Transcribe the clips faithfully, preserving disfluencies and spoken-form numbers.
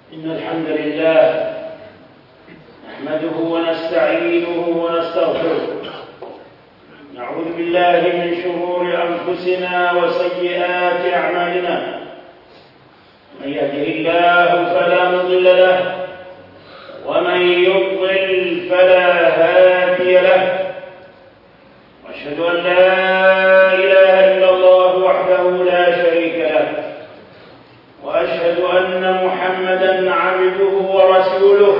إن الحمد لله نحمده ونستعينه ونستغفره، نعوذ بالله من شرور أنفسنا وسيئات أعمالنا. من يهده الله فلا مضل له، ومن يضلل فلا هادي له، وأشهد أن لا إله إلا الله وحده لا شريك له، وأشهد أن محمدًا عبده ورسوله.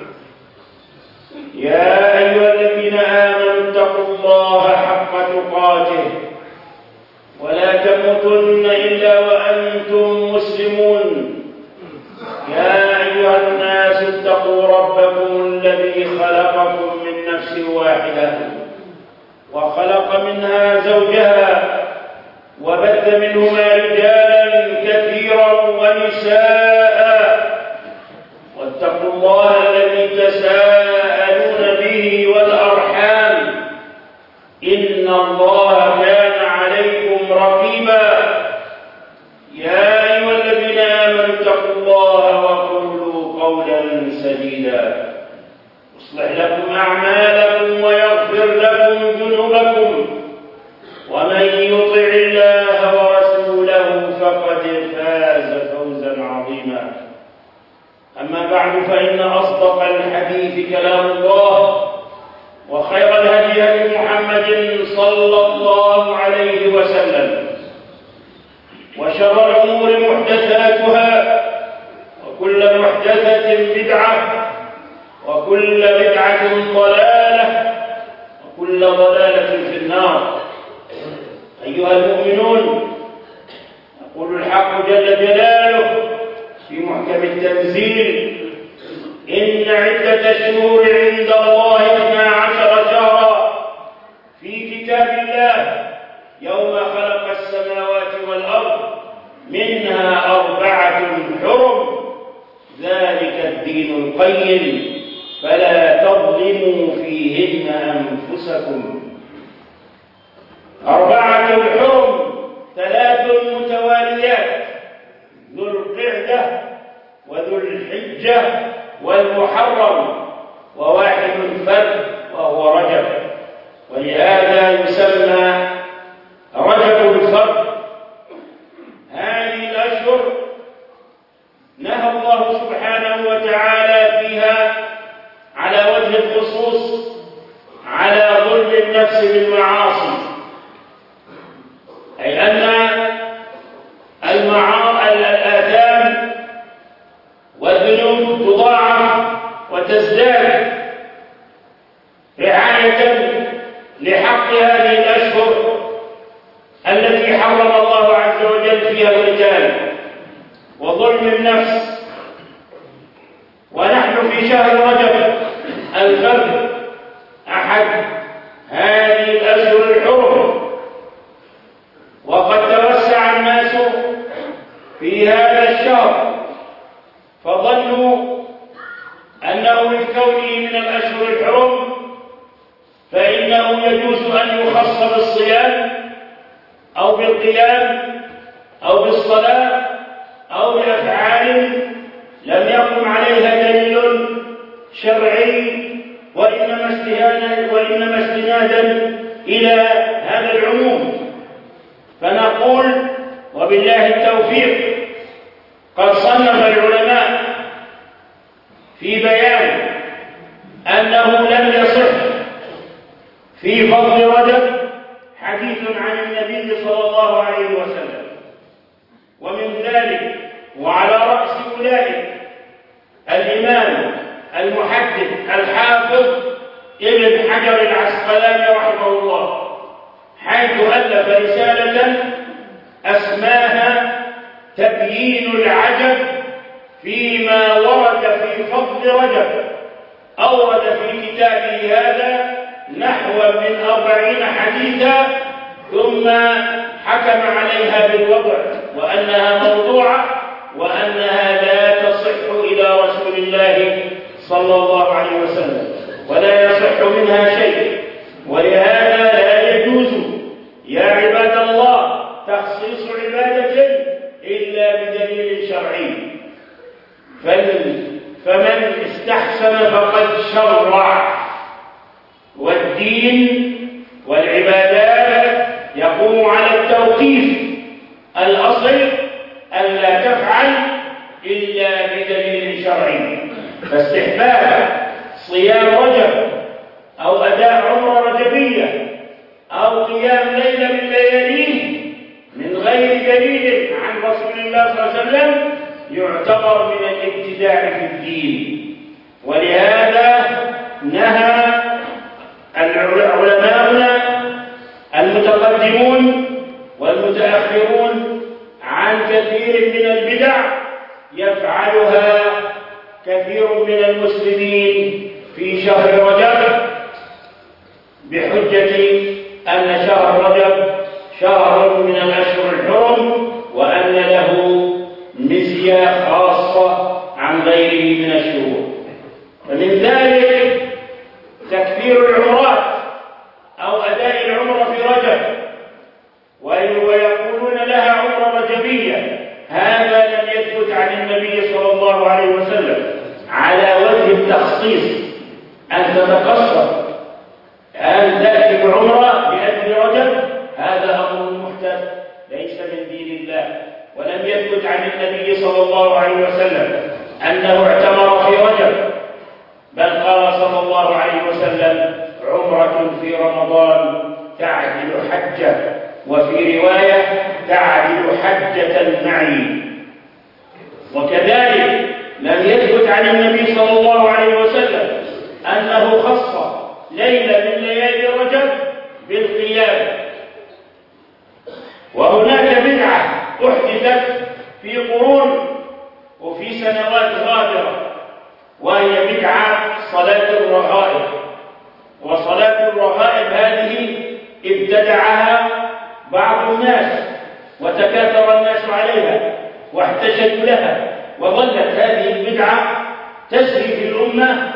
يا أيها الذين آمنوا اتقوا الله حق تقاته ولا تموتن إلا وأنتم مسلمون. يا أيها الناس اتقوا ربكم الذي خلقكم من نفس واحدة وخلق منها زوجها وبث منهما رجالا كثيرا ونساء، واتقوا الله الذي تساءلون به والأرحام، إن الله كان عليكم رقيبا. يا أيها الذين آمنوا اتقوا الله وقولوا قولا سديدا يصلح لكم أعمالكم ويغفر لكم ذنوبكم، ومن يطع الله ورسوله فقد فاز فوزا عظيما. أما بعد، فإن أصدق الحديث كلام الله، وخير الهدي هدي محمد صلى الله عليه وسلم، وشر الأمور محدثاتها، وكل محدثة بدعة، وكل بدعة ضلالة، وكل ضلالة في النار. أيها المؤمنون، يقول الحق جل جلاله في محكم التنزيل: إن عدة الشهور عند الله اثنا عشر شهرا في كتاب الله يوم خلق السماوات والأرض منها أربعة حرم ذلك الدين القيم فلا تظلموا فيهن أنفسكم. أربعة الحرم ثلاث متواليات: ذو القعدة وذو الحجة والمحرم، وواحد فرد وهو رجب، ولهذا يسمى رجب الفرد. هذه الأشهر نهى الله سبحانه وتعالى فيها على وجه الخصوص على ظلم النفس بالمعاصي، أي أن الآثام والذنوب تضاعف وتزداد رعاية لحق هذه الأشهر التي حرم الله عز وجل فيها القتال وظلم النفس. ونحن في شهر رجب الفرد أحد هذه الأشهر الحرم، وقد توسع الناس في هذا الشهر فظنوا أنه لكونه من الأشهر الحرم فإنه يجوز أن يخص بالصيام أو بالقيام أو بالصلاة أو بأفعال لم يقم عليها دليل شرعي، وإنما استنادا وإنما استنادا إلى هذا العموم. فنقول وبالله التوفيق: قد صنف العلماء في بيان أنه لم يصح في فضل رجب حديث عن النبي صلى الله عليه وسلم، ومن ذلك وعلى رأس أولئك الإمام المحدث الحافظ ابن حجر العسقلاني رحمه الله، حيث ألف رسالة أسماها تبيين العجب فيما ورد في فضل رجب. أورد في كتابه هذا نحو من أربعين حديثا، ثم حكم عليها بالوضع وأنها موضوعة وأنها لا تصح إلى رسول الله صلى الله عليه وسلم ولا يصح منها شيء. ولهذا لا يجوز يا عباد الله تخصيص عبادة إلا بدليل شرعي. فال فمن استحسن فقد شرع. والدين والعبادات يقوم على التوقيف، الأصل ألا تفعل إلا بدليل شرعي. فاستحباب صيام رجب أو أداء عمرة رجبية أو قيام ليلة من لياليه من غير دليل عن رسول الله صلى الله عليه وسلم يعتبر من الابتداع في الدين. ولهذا نهى علماؤنا المتقدمون والمتأخرون عن كثير من البدع يفعلها كثير من المسلمين في شهر رجب بحجة أن شهر رجب شهر من الأشهر الحرم وأن له مزية خاصة عن غيره من الشهور. ومن ذلك تكثير العمرات أو أداء العمرة في رجب، ويقولون لها عمرة رجبية. هذا لم يثبت عن النبي صلى الله عليه وسلم على وجه التخصيص، أن تتقصر أن تأتي بعمرة بأجل رجب، هذا أمر محدث ليس من دين الله. ولم يثبت عن النبي صلى الله عليه وسلم أنه اعتمر في رجب، بل قال صلى الله عليه وسلم عمرة في رمضان تعدل حجة، وفي رواية تعدل حجة معي. وكذلك لم يثبت عن النبي صلى الله عليه وسلم أنه خص ليلة من ليالي رجب بالقيام. وهناك بدعة أحدثت في قرون وفي سنوات غابرة، وهي بدعة صلاة الرغائب. وصلاة الرغائب هذه ابتدعها بعض الناس وتكاثر الناس عليها واحتشدوا لها، وظلت هذه البدعة تسري في الأمة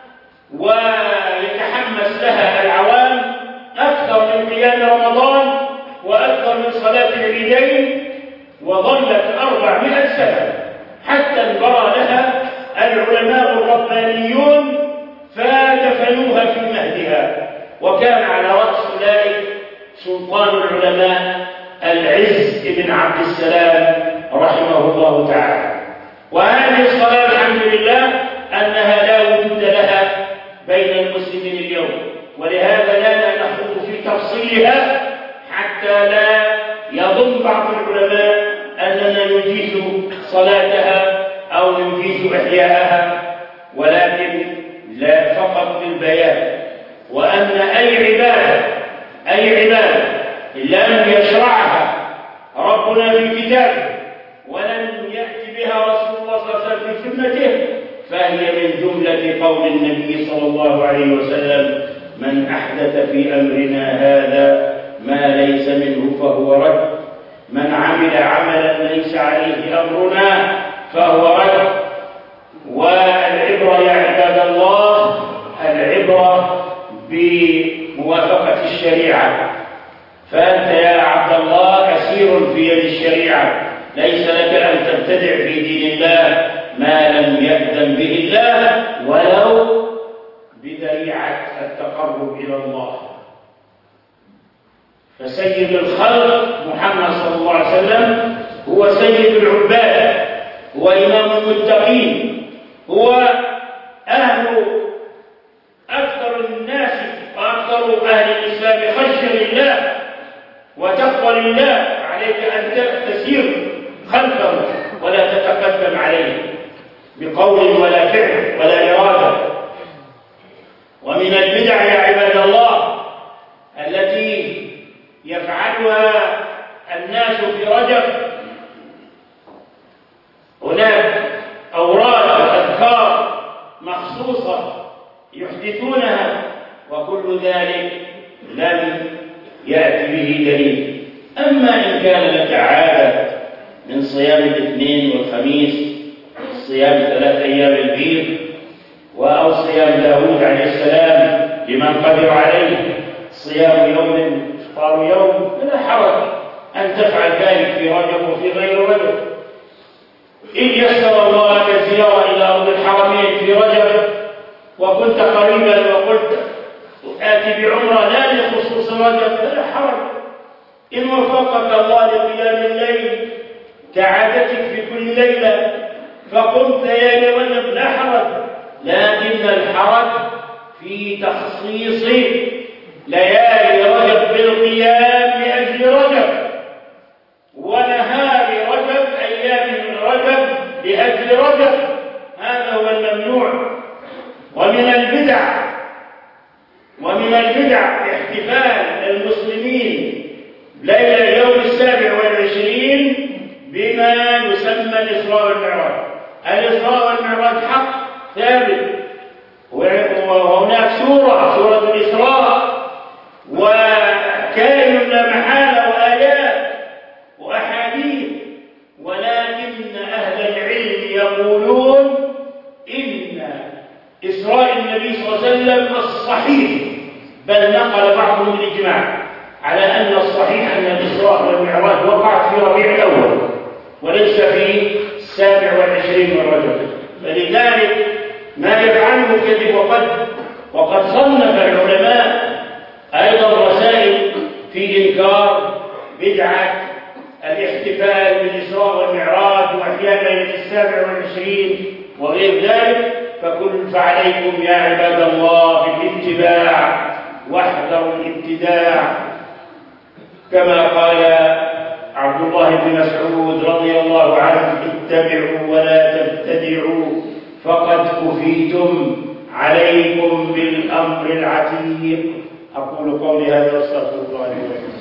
ويتحمس لها العوام أكثر من قيام رمضان وأكثر من صلاة العيدين، وظلت أربعمائة سنة حتى انبرى لها العلماء الربانيون فدفنوها في مهدها. وكان على رأس أولئك سلطان العلماء العز بن عبد السلام رحمه الله تعالى. وهذه الصلاة الحمد لله أنها لا وجود لها بين المسلمين اليوم، ولهذا لا نخوض في تفصيلها حتى لا يظن بعض العلماء أننا نجيز صلاتها أو نجيز إحياءها، ولكن لا فقط للبيان. وأن أي عبادة أي عبادة لم يشرعها ربنا في كتابه ولم يأتي بها رسول الله صلى الله عليه وسلم في سنته فهي من جملة قول النبي صلى الله عليه وسلم من أحدث في أمرنا هذا ما ليس منه فهو رد، من عمل عملا ليس عليه أمرنا فهو رد. والعبرة يا عباد الله العبرة بموافقة الشريعة. فأنت يا عبد الله أسير في يد الشريعة، ليس لك أن تبتدع في دين الله ما لم يأذن به الله ولو بذريعة التقرب إلى الله. فسيد الخلق محمد صلى الله عليه وسلم هو سيد العباد، هو إمام المتقين، هو أهل أكثر الناس وأكثر أهل الإسلام خشية لله وتقوى لله. عليك أن تسير خلفه ولا تتقدم عليه بقول ولا فعل ولا إرادة. ومن البدع يا عباد الله التي يفعلها الناس في رجب هناك أوراد وأذكار مخصوصة يحدثونها، وكل ذلك لم يأتي به دليل. أما إن كان لك عادة من صيام الاثنين والخميس، صيام ثلاث أيام البيض، أو صيام داود عليه السلام لمن قدر عليه صيام يوم إفطار يوم، فلا حرج أن تفعل ذلك في رجب وفي غير رجب. إن يسر الله لك الزيارة إلى أرض الحرمين وكنت قريبا وقلت آتي بعمرة لا لخصوص رجب، فلا حرج إن وفقك الله لقيام الليل كعادتك في كل ليلة فقمت ليالي رجب لا حرج، لكن الحرج في تخصيص ليالي رجب بالقيام لأجل رجب، ونهار رجب أيام من رجب لأجل رجب، هذا هو الممنوع. ومن البدع ومن البدع احتفال المسلمين ليلة اليوم السابع والعشرين بما يسمى الإسراء والمعراج. الإسراء والمعراج حق ثابت، وهناك سورة سورة الإسراء وكائن لا محالة وآيات وأحاديث، ولكن أهل العلم يقولون إن إسراء النبي صلى الله عليه وسلم الصحيح، بل نقل بعضهم الإجماع على أن الصحيح أن الإسراء والمعراج وقع في ربيع الأول وليس في السابع والعشرين من رجب، فلذلك ما يفعله كذب. وقد وقد صنف العلماء أيضا رسائل في إنكار بدعة الاحتفال بالإسراء والمعراج وإحياء ليلة السابع والعشرين وغير ذلك. فكل فعليكم يا عباد الله بالاتباع واحذروا الابتداع، كما قال عبد الله بن مسعود رضي الله عنه: اتبعوا ولا تبتدعوا فقد كفيتم، عليكم بالأمر العتيق. أقول قولي هذا واستغفر الله لي ولكم.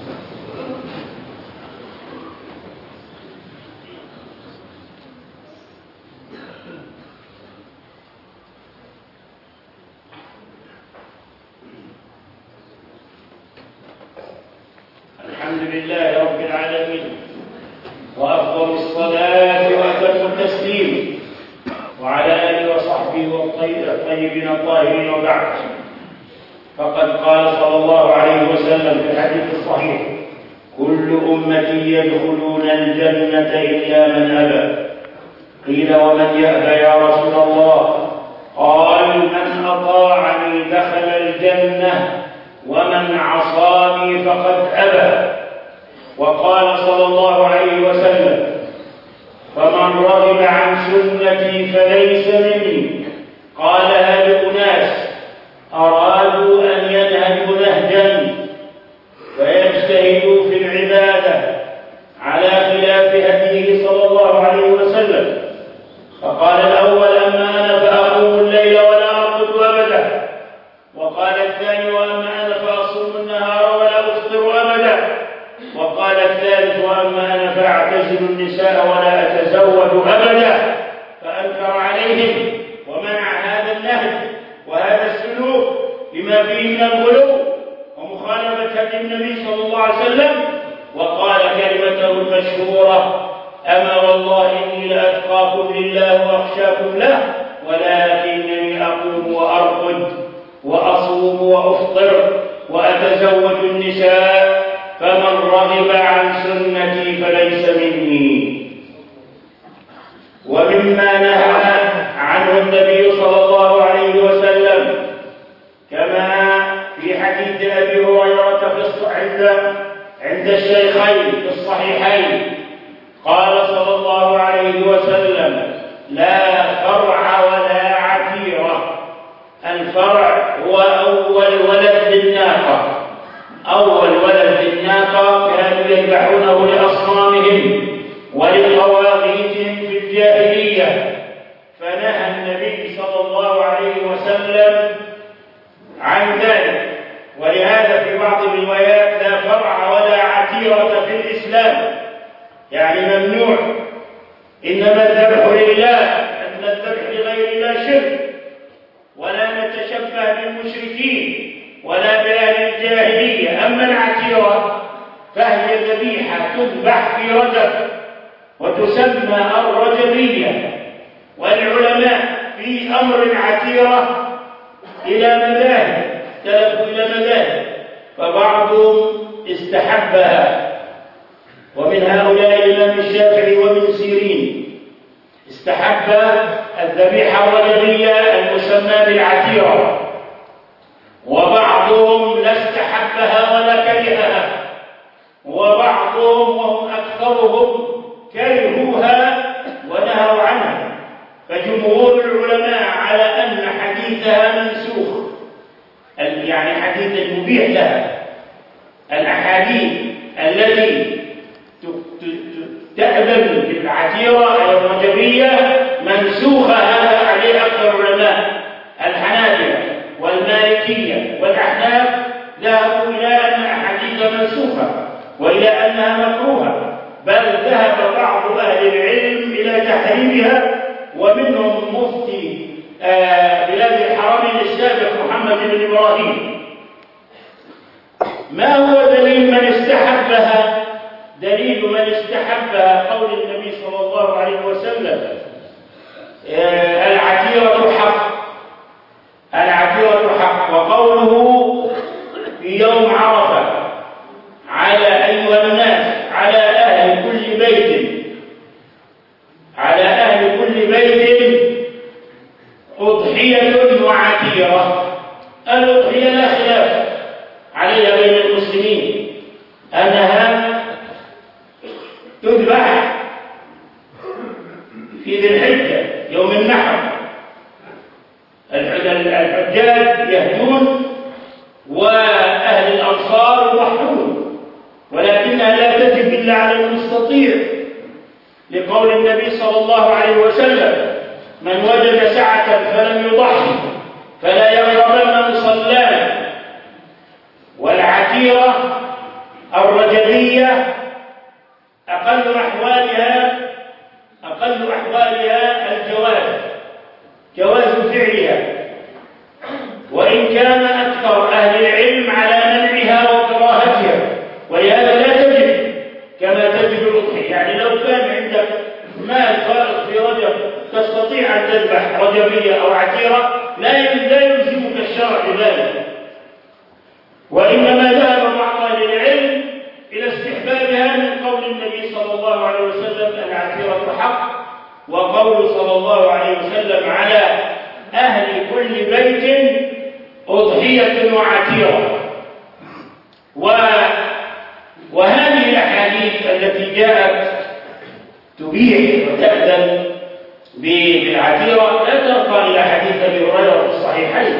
الحمد لله رب العالمين، وأفضل الصلاة وأتم التسليم وعلى آله وصحبه والطيبين الطاهرين، وبعد. فقد قال صلى الله عليه وسلم في الحديث الصحيح: كل أمتي يدخلون الجنة إلا من أبى. قيل: ومن يأبى يا رسول الله؟ قال: من أطاعني دخل الجنة ومن عصاني فقد أبى. وقال صلى الله عليه وسلم: فمن رغب عن سنتي فليس مني. قالها لأناس أرادوا أن ينهجوا نهجا فيجتهدوا في العبادة على خلاف هديه صلى الله عليه وسلم، فقال الأول: أما أنا فأقوم الليل ولا أرقد أبدا. وقال الثاني: وأما أنا فأصوم النهار ولا أفطر أبدا. وقال الثالث: وأما أنا فأعتزل النساء ولا أتزوج أبدا. فأنكر عليهم ومنع هذا النهج وهذا السلوك بما فيه من الغلو ومخالفة هدي النبي صلى الله عليه وسلم، وقال كلمته المشهورة: أما والله إني لأتقاكم لله وأخشاكم له، ولكنني أقوم وأرقد وأصوم وأفطر وأتزوج النساء، فمن رغب عن سنتي فليس مني. ومما نهى عنه النبي صلى الله عليه وسلم كما في حديث أبي هريرة في عند الشيخين في الصحيحين، قال صلى الله عليه وسلم: لا فرع ولا عتيرة. الفرع هو أول ولد للناقة، أول ولد للناقة كانوا يذبحونه لأصنامهم ولطواغيتهم في الجاهلية، فنهى النبي صلى الله عليه وسلم عن ذلك. ولهذا في بعض الروايات: لا فرع ولا عتيرة في الإسلام، يعني ممنوع، إنما الذبح لله، أن الذبح لغير الله شرك، ولا نتشبه بالمشركين ولا بأهل الجاهلية. أما العتيرة فهي ذبيحة تذبح في رجب وتسمى الرجبية. والعلماء في أمر العتيرة إلى مذاهب، اختلفوا إلى مذاهب، فبعضهم استحبها، ومن هؤلاء الإمام الشافعي وابن سيرين استحب الذبيحة الرجبية المسمى بالعتيرة، وبعضهم لا استحبها ولا كرهها، وبعضهم وهم أكثرهم كرهوها ونهوا عنها. فجمهور العلماء على أن حديثها منسوخ، يعني حديث المبيح لها، الأحاديث التي تأذن بالعتيرة أي الرجبية منسوخة، هذا عليه أكثر العلماء. الحنابلة والمالكية والأحناف ذهبوا إلى أن الأحاديث منسوخة وإلى أنها مكروهة، بل ذهب بعض أهل العلم إلى تحريمها، ومنهم مفتي آه بلاد الحرمين السابق محمد بن إبراهيم. ما هو دليل من استحبها؟ دليل من استحبها قول النبي صلى الله عليه وسلم: آه العتيرة حق، العتيرة حق. وقوله في يوم عرفة: على أيها الناس، على أهل كل بيت، على أهل كل بيت أضحية وعتيرة. الأضحية لا خلاف عليها بين المسلمين أنها تذبح في ذي الحجة يوم النحر. الحجاج يهدون وأهل الأمصار يضحون، ولكنها لا تجب إلا على المستطيع، لقول النبي صلى الله عليه وسلم: من وجد سعة فلم يضحي فلا يقربن مصلانا. والعتيرة الرجبية أقل أحوالها أقل أحوالها الجواز، جواز فعلها، وإن كان أكثر أهل العلم على منعها وكراهتها، ولهذا لا تجب كما تجب الأضحية. يعني لو كان عندك مال فائض في رجب تستطيع أن تذبح رجبية أو عتيرة، لا يلزمك الشرع بذلك، وإنما ذهب بعض أهل العلم إلى استحبابها من قول النبي صلى الله عليه وسلم: العتيرة حق، وقول صلى الله عليه وسلم: على أهل كل بيت أضحية وعتيرة. وهذه الأحاديث التي جاءت تبيح وتأذن بالعتيرة لا ترقى إلى حديث أبي هريرة في الصحيحين.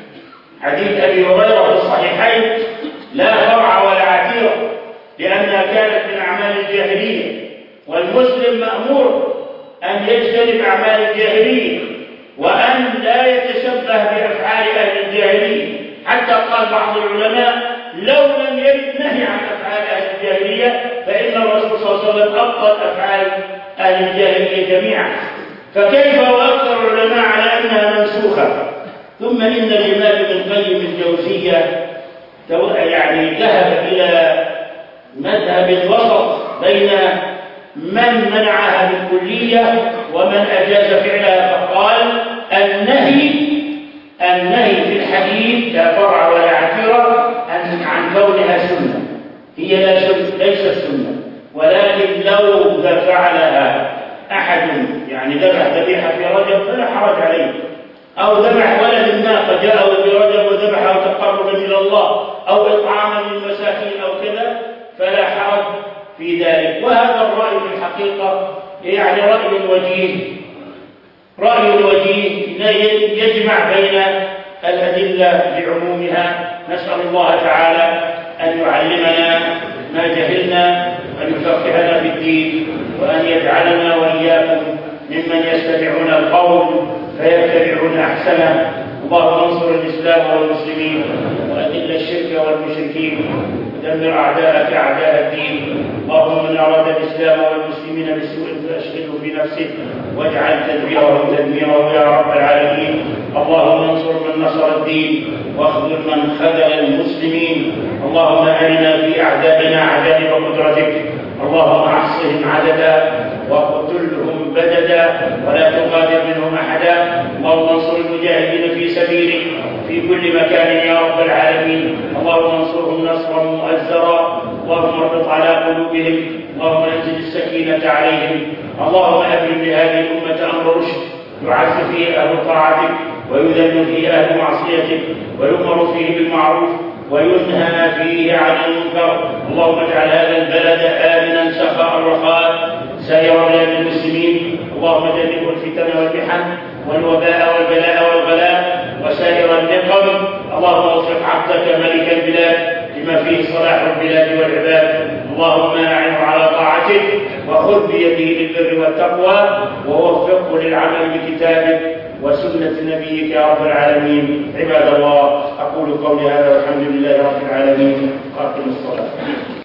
حديث أبي هريرة في الصحيحين لا فرع ولا عتيرة، لأنها كانت من أعمال الجاهلية، والمسلم مأمور أن يجتنب أعمال الجاهلية وأن لا يتشبه بأفعال أهل الجاهلية. حتى قال بعض العلماء: لو لم يرد نهي عن أفعال أهل الجاهلية فإن الرسول صلى الله عليه وسلم أبطل أفعال أهل الجاهلية جميعا. فكيف وأكثر العلماء على أنها منسوخة؟ ثم إن الإمام ابن القيم الجوزية يعني ذهب إلى مذهب الوسط بين من منعها بالكلية ومن أجاز فعلها، فقال: النهي النهي في الحديث لا فرع ولا عتيرة عن كونها سنة، هي لا سنة ليست سنة، ولكن لو فعلها أحد يعني ذبح ذبيحة في رجب فلا حرج عليه، أو ذبح ولد الناقة جاءه في رجب وذبحه تقربا إلى الله، أو إطعاما للمساكين أو كذا، فلا حرج في ذلك. وهذا الرأي في الحقيقة يعني رأي وجيه، رأي وجيه يجمع بين الأدلة بعمومها. نسأل الله تعالى أن يعلمنا ما جهلنا، وأن يفقهنا في الدين، وأن يجعلنا وإياكم ممن يستمعون القول فيتبعون أحسنه. اللهم انصر الإسلام والمسلمين، وأذل الشرك والمشركين، ودمر أعداءك أعداء الدين. اللهم من أراد الإسلام والمسلمين بسوء فأشغله في نفسه، واجعل تدبيره تدميره يا رب العالمين. اللهم انصر من نصر الدين، واخذل من خذل المسلمين. اللهم أرنا في أعدائنا عجائب قدرتك، اللهم احصهم عددا وقتلهم بددا ولا تغادر منهم احدا. اللهم انصر المجاهدين في سبيلك في كل مكان يا رب العالمين. اللهم انصرهم نصرا مؤزرا، اللهم اربط على قلوبهم، اللهم انزل السكينه عليهم. اللهم ابرم لهذه الامه امر رشد، يعز فيه أهل طاعتك ويذل فيه أهل معصيتك ويؤمر فيه بالمعروف وينهى فيه عن المنكر. اللهم اجعل هذا البلد آمنا سخاء رخاء سائر بلاد المسلمين. اللهم جنبه الفتن والمحن والوباء والبلاء والغلاء وسائر النقم. اللهم وفق عبدك ملك البلاد لما فيه صلاح البلاد والعباد. اللهم أعنه على طاعتك وخذ بيده للبر والتقوى ووفقه للعمل بكتابك وسنة نبيك يا رب العالمين. عباد الله، أقول قولي هذا والحمد لله رب العالمين. أقم الصلاة.